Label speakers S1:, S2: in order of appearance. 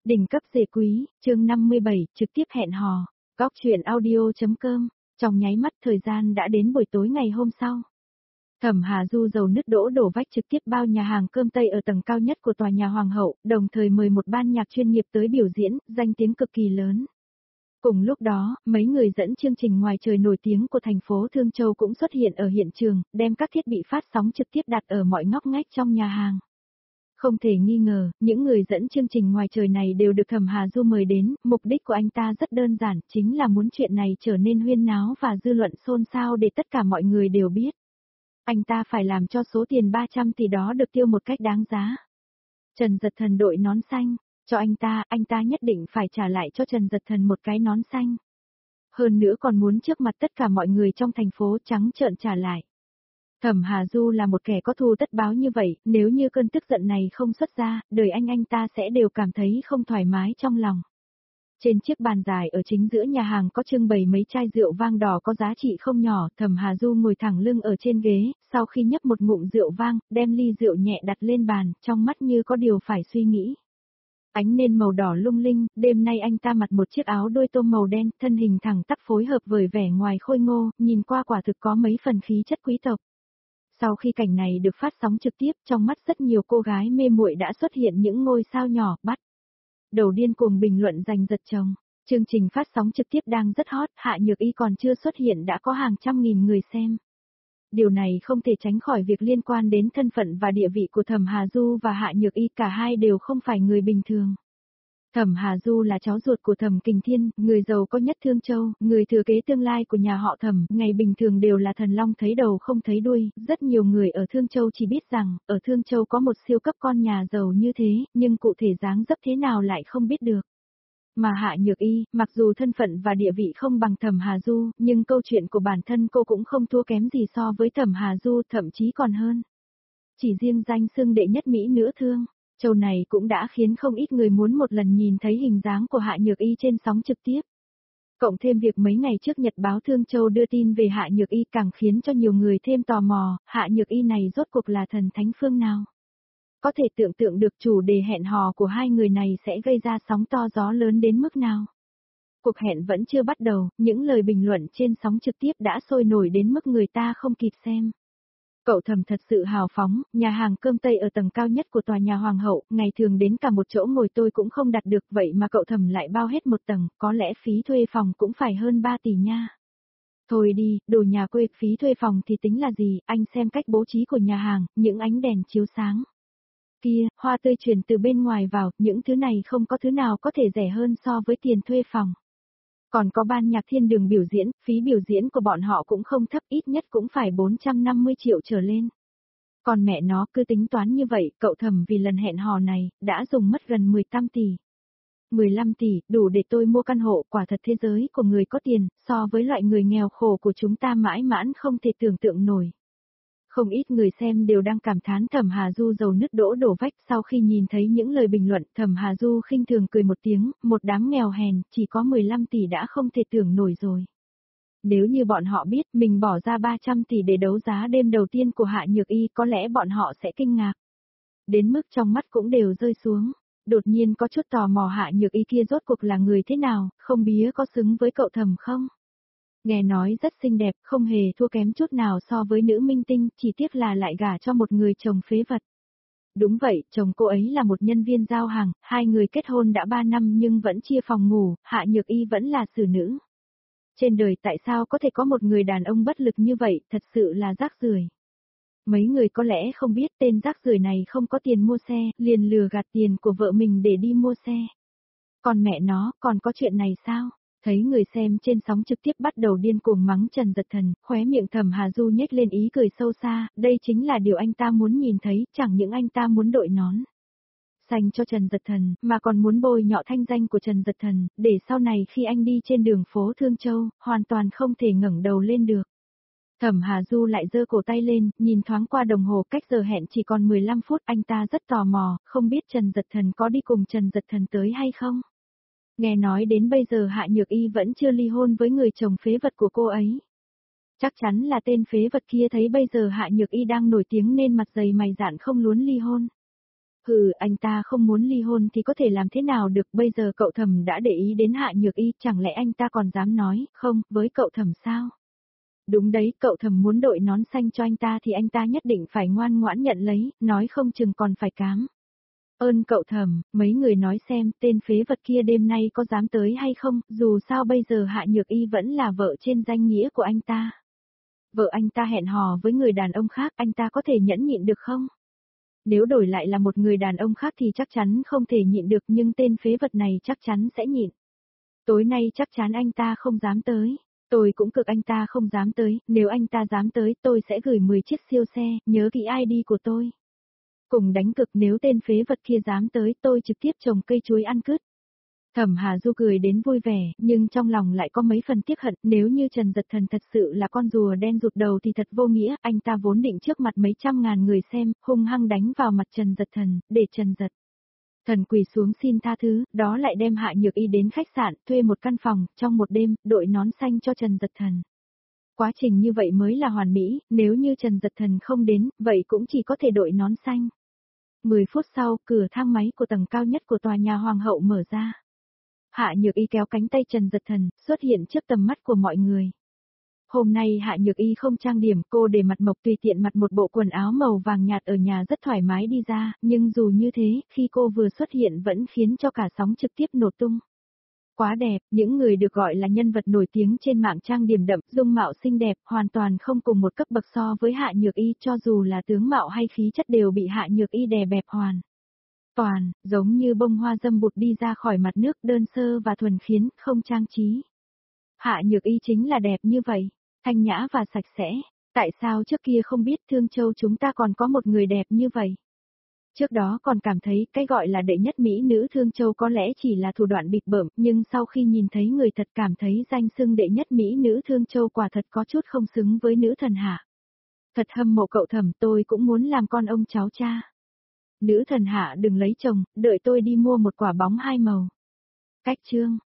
S1: Đỉnh cấp dề quý, chương 57, trực tiếp hẹn hò. Góc truyện audio.com. Trong nháy mắt thời gian đã đến buổi tối ngày hôm sau. Thẩm Hà Du dầu nứt đổ vách trực tiếp bao nhà hàng cơm Tây ở tầng cao nhất của tòa nhà Hoàng hậu, đồng thời mời một ban nhạc chuyên nghiệp tới biểu diễn, danh tiếng cực kỳ lớn. Cùng lúc đó, mấy người dẫn chương trình ngoài trời nổi tiếng của thành phố Thương Châu cũng xuất hiện ở hiện trường, đem các thiết bị phát sóng trực tiếp đặt ở mọi ngóc ngách trong nhà hàng. Không thể nghi ngờ, những người dẫn chương trình ngoài trời này đều được Thẩm Hà Du mời đến, mục đích của anh ta rất đơn giản, chính là muốn chuyện này trở nên huyên náo và dư luận xôn xao để tất cả mọi người đều biết. Anh ta phải làm cho số tiền 300 tỷ đó được tiêu một cách đáng giá. Trần Dật Thần đội nón xanh, cho anh ta nhất định phải trả lại cho Trần Dật Thần một cái nón xanh. Hơn nữa còn muốn trước mặt tất cả mọi người trong thành phố trắng trợn trả lại. Thẩm Hà Du là một kẻ có thù tất báo như vậy, nếu như cơn tức giận này không xuất ra, đời anh ta sẽ đều cảm thấy không thoải mái trong lòng. Trên chiếc bàn dài ở chính giữa nhà hàng có trưng bày mấy chai rượu vang đỏ có giá trị không nhỏ, Thẩm Hà Du ngồi thẳng lưng ở trên ghế, sau khi nhấp một ngụm rượu vang, đem ly rượu nhẹ đặt lên bàn, trong mắt như có điều phải suy nghĩ. Ánh nến màu đỏ lung linh, đêm nay anh ta mặc một chiếc áo đôi tôm màu đen, thân hình thẳng tắp phối hợp với vẻ ngoài khôi ngô, nhìn qua quả thực có mấy phần khí chất quý tộc. Sau khi cảnh này được phát sóng trực tiếp, trong mắt rất nhiều cô gái mê muội đã xuất hiện những ngôi sao nhỏ, bắt đầu điên cuồng bình luận giành giật chồng. Chương trình phát sóng trực tiếp đang rất hot, Hạ Nhược Y còn chưa xuất hiện đã có hàng trăm nghìn người xem. Điều này không thể tránh khỏi việc liên quan đến thân phận và địa vị của Thẩm Hà Du và Hạ Nhược Y, cả hai đều không phải người bình thường. Thẩm Hà Du là cháu ruột của Thẩm Kình Thiên, người giàu có nhất Thương Châu, người thừa kế tương lai của nhà họ Thẩm, ngày bình thường đều là thần long thấy đầu không thấy đuôi, rất nhiều người ở Thương Châu chỉ biết rằng, ở Thương Châu có một siêu cấp con nhà giàu như thế, nhưng cụ thể dáng dấp thế nào lại không biết được. Mà Hạ Nhược Y, mặc dù thân phận và địa vị không bằng Thẩm Hà Du, nhưng câu chuyện của bản thân cô cũng không thua kém gì so với Thẩm Hà Du, thậm chí còn hơn. Chỉ riêng danh xưng đệ nhất mỹ nữ Thương Châu này cũng đã khiến không ít người muốn một lần nhìn thấy hình dáng của Hạ Nhược Y trên sóng trực tiếp. Cộng thêm việc mấy ngày trước Nhật báo Thương Châu đưa tin về Hạ Nhược Y càng khiến cho nhiều người thêm tò mò, Hạ Nhược Y này rốt cuộc là thần thánh phương nào. Có thể tưởng tượng được chủ đề hẹn hò của hai người này sẽ gây ra sóng to gió lớn đến mức nào. Cuộc hẹn vẫn chưa bắt đầu, những lời bình luận trên sóng trực tiếp đã sôi nổi đến mức người ta không kịp xem. Cậu Thẩm thật sự hào phóng, nhà hàng cơm Tây ở tầng cao nhất của tòa nhà Hoàng hậu, ngày thường đến cả một chỗ ngồi tôi cũng không đặt được, vậy mà cậu Thẩm lại bao hết một tầng, có lẽ phí thuê phòng cũng phải hơn 3 tỷ nha. Thôi đi, đồ nhà quê, phí thuê phòng thì tính là gì, anh xem cách bố trí của nhà hàng, những ánh đèn chiếu sáng. Kia, hoa tươi truyền từ bên ngoài vào, những thứ này không có thứ nào có thể rẻ hơn so với tiền thuê phòng. Còn có ban nhạc thiên đường biểu diễn, phí biểu diễn của bọn họ cũng không thấp, ít nhất cũng phải 450 triệu trở lên. Còn mẹ nó cứ tính toán như vậy, cậu Thẩm vì lần hẹn hò này, đã dùng mất gần 15 tỷ. 15 tỷ, đủ để tôi mua căn hộ, quả thật thế giới của người có tiền, so với loại người nghèo khổ của chúng ta mãi mãn không thể tưởng tượng nổi. Không ít người xem đều đang cảm thán Thẩm Hà Du dầu nứt đổ vách, sau khi nhìn thấy những lời bình luận, Thẩm Hà Du khinh thường cười một tiếng, một đám nghèo hèn, chỉ có 15 tỷ đã không thể tưởng nổi rồi. Nếu như bọn họ biết mình bỏ ra 300 tỷ để đấu giá đêm đầu tiên của Hạ Nhược Y, có lẽ bọn họ sẽ kinh ngạc. Đến mức trong mắt cũng đều rơi xuống. Đột nhiên có chút tò mò Hạ Nhược Y kia rốt cuộc là người thế nào, không bía có xứng với cậu Thẩm không? Nghe nói rất xinh đẹp, không hề thua kém chút nào so với nữ minh tinh, chỉ tiếc là lại gả cho một người chồng phế vật. Đúng vậy, chồng cô ấy là một nhân viên giao hàng, hai người kết hôn đã 3 năm nhưng vẫn chia phòng ngủ, Hạ Nhược Y vẫn là xử nữ. Trên đời tại sao có thể có một người đàn ông bất lực như vậy, thật sự là rác rưởi. Mấy người có lẽ không biết tên rác rưởi này không có tiền mua xe, liền lừa gạt tiền của vợ mình để đi mua xe. Còn mẹ nó, còn có chuyện này sao? Thấy người xem trên sóng trực tiếp bắt đầu điên cuồng mắng Trần Dật Thần, khóe miệng Thẩm Hà Du nhếch lên ý cười sâu xa, đây chính là điều anh ta muốn nhìn thấy, chẳng những anh ta muốn đội nón xanh cho Trần Dật Thần, mà còn muốn bôi nhọ thanh danh của Trần Dật Thần, để sau này khi anh đi trên đường phố Thương Châu, hoàn toàn không thể ngẩng đầu lên được. Thẩm Hà Du lại giơ cổ tay lên, nhìn thoáng qua đồng hồ, cách giờ hẹn chỉ còn 15 phút, anh ta rất tò mò, không biết Trần Dật Thần có đi cùng Trần Dật Thần tới hay không. Nghe nói đến bây giờ Hạ Nhược Y vẫn chưa ly hôn với người chồng phế vật của cô ấy. Chắc chắn là tên phế vật kia thấy bây giờ Hạ Nhược Y đang nổi tiếng nên mặt dày mày dạn không muốn ly hôn. Anh ta không muốn ly hôn thì có thể làm thế nào được, bây giờ cậu Thẩm đã để ý đến Hạ Nhược Y, chẳng lẽ anh ta còn dám nói không với cậu Thẩm sao? Đúng đấy, cậu Thẩm muốn đội nón xanh cho anh ta thì anh ta nhất định phải ngoan ngoãn nhận lấy, nói không chừng còn phải cám ơn cậu Thẩm. Mấy người nói xem tên phế vật kia đêm nay có dám tới hay không, dù sao bây giờ Hạ Nhược Y vẫn là vợ trên danh nghĩa của anh ta. Vợ anh ta hẹn hò với người đàn ông khác, anh ta có thể nhẫn nhịn được không? Nếu đổi lại là một người đàn ông khác thì chắc chắn không thể nhịn được, nhưng tên phế vật này chắc chắn sẽ nhịn. Tối nay chắc chắn anh ta không dám tới. Tôi cũng cực anh ta không dám tới, nếu anh ta dám tới tôi sẽ gửi 10 chiếc siêu xe, nhớ kỹ ID của tôi. Cùng đánh cực, nếu tên phế vật kia dám tới tôi trực tiếp trồng cây chuối ăn cứt. Thẩm Hà Du cười đến vui vẻ, nhưng trong lòng lại có mấy phần tiếc hận, nếu như Trần Dật Thần thật sự là con rùa đen rụt đầu thì thật vô nghĩa, anh ta vốn định trước mặt mấy trăm ngàn người xem, hung hăng đánh vào mặt Trần Dật Thần, để Trần Dật Thần quỳ xuống xin tha thứ, đó lại đem Hạ Nhược Y đến khách sạn, thuê một căn phòng, trong một đêm, đội nón xanh cho Trần Dật Thần. Quá trình như vậy mới là hoàn mỹ, nếu như Trần Dật Thần không đến, vậy cũng chỉ có thể đội nón xanh. 10 phút sau, cửa thang máy của tầng cao nhất của tòa nhà Hoàng hậu mở ra. Hạ Nhược Y kéo cánh tay Trần Dật Thần, xuất hiện trước tầm mắt của mọi người. Hôm nay Hạ Nhược Y không trang điểm, cô để mặt mộc tùy tiện mặc một bộ quần áo màu vàng nhạt ở nhà rất thoải mái đi ra, nhưng dù như thế, khi cô vừa xuất hiện vẫn khiến cho cả sóng trực tiếp nổ tung. Quá đẹp, những người được gọi là nhân vật nổi tiếng trên mạng trang điểm đậm, dung mạo xinh đẹp, hoàn toàn không cùng một cấp bậc so với Hạ Nhược Y, cho dù là tướng mạo hay khí chất đều bị Hạ Nhược Y đè bẹp toàn, giống như bông hoa dâm bụt đi ra khỏi mặt nước, đơn sơ và thuần khiết, không trang trí. Hạ Nhược Y chính là đẹp như vậy, thanh nhã và sạch sẽ. Tại sao trước kia không biết Thương Châu chúng ta còn có một người đẹp như vậy? Trước đó còn cảm thấy cái gọi là đệ nhất mỹ nữ Thương Châu có lẽ chỉ là thủ đoạn bịp bợm, nhưng sau khi nhìn thấy người thật cảm thấy danh xưng đệ nhất mỹ nữ Thương Châu quả thật có chút không xứng với nữ thần Hạ. Thật hâm mộ cậu Thẩm, tôi cũng muốn làm con ông cháu cha. Nữ thần Hạ đừng lấy chồng, đợi tôi đi mua một quả bóng hai màu. Cách chương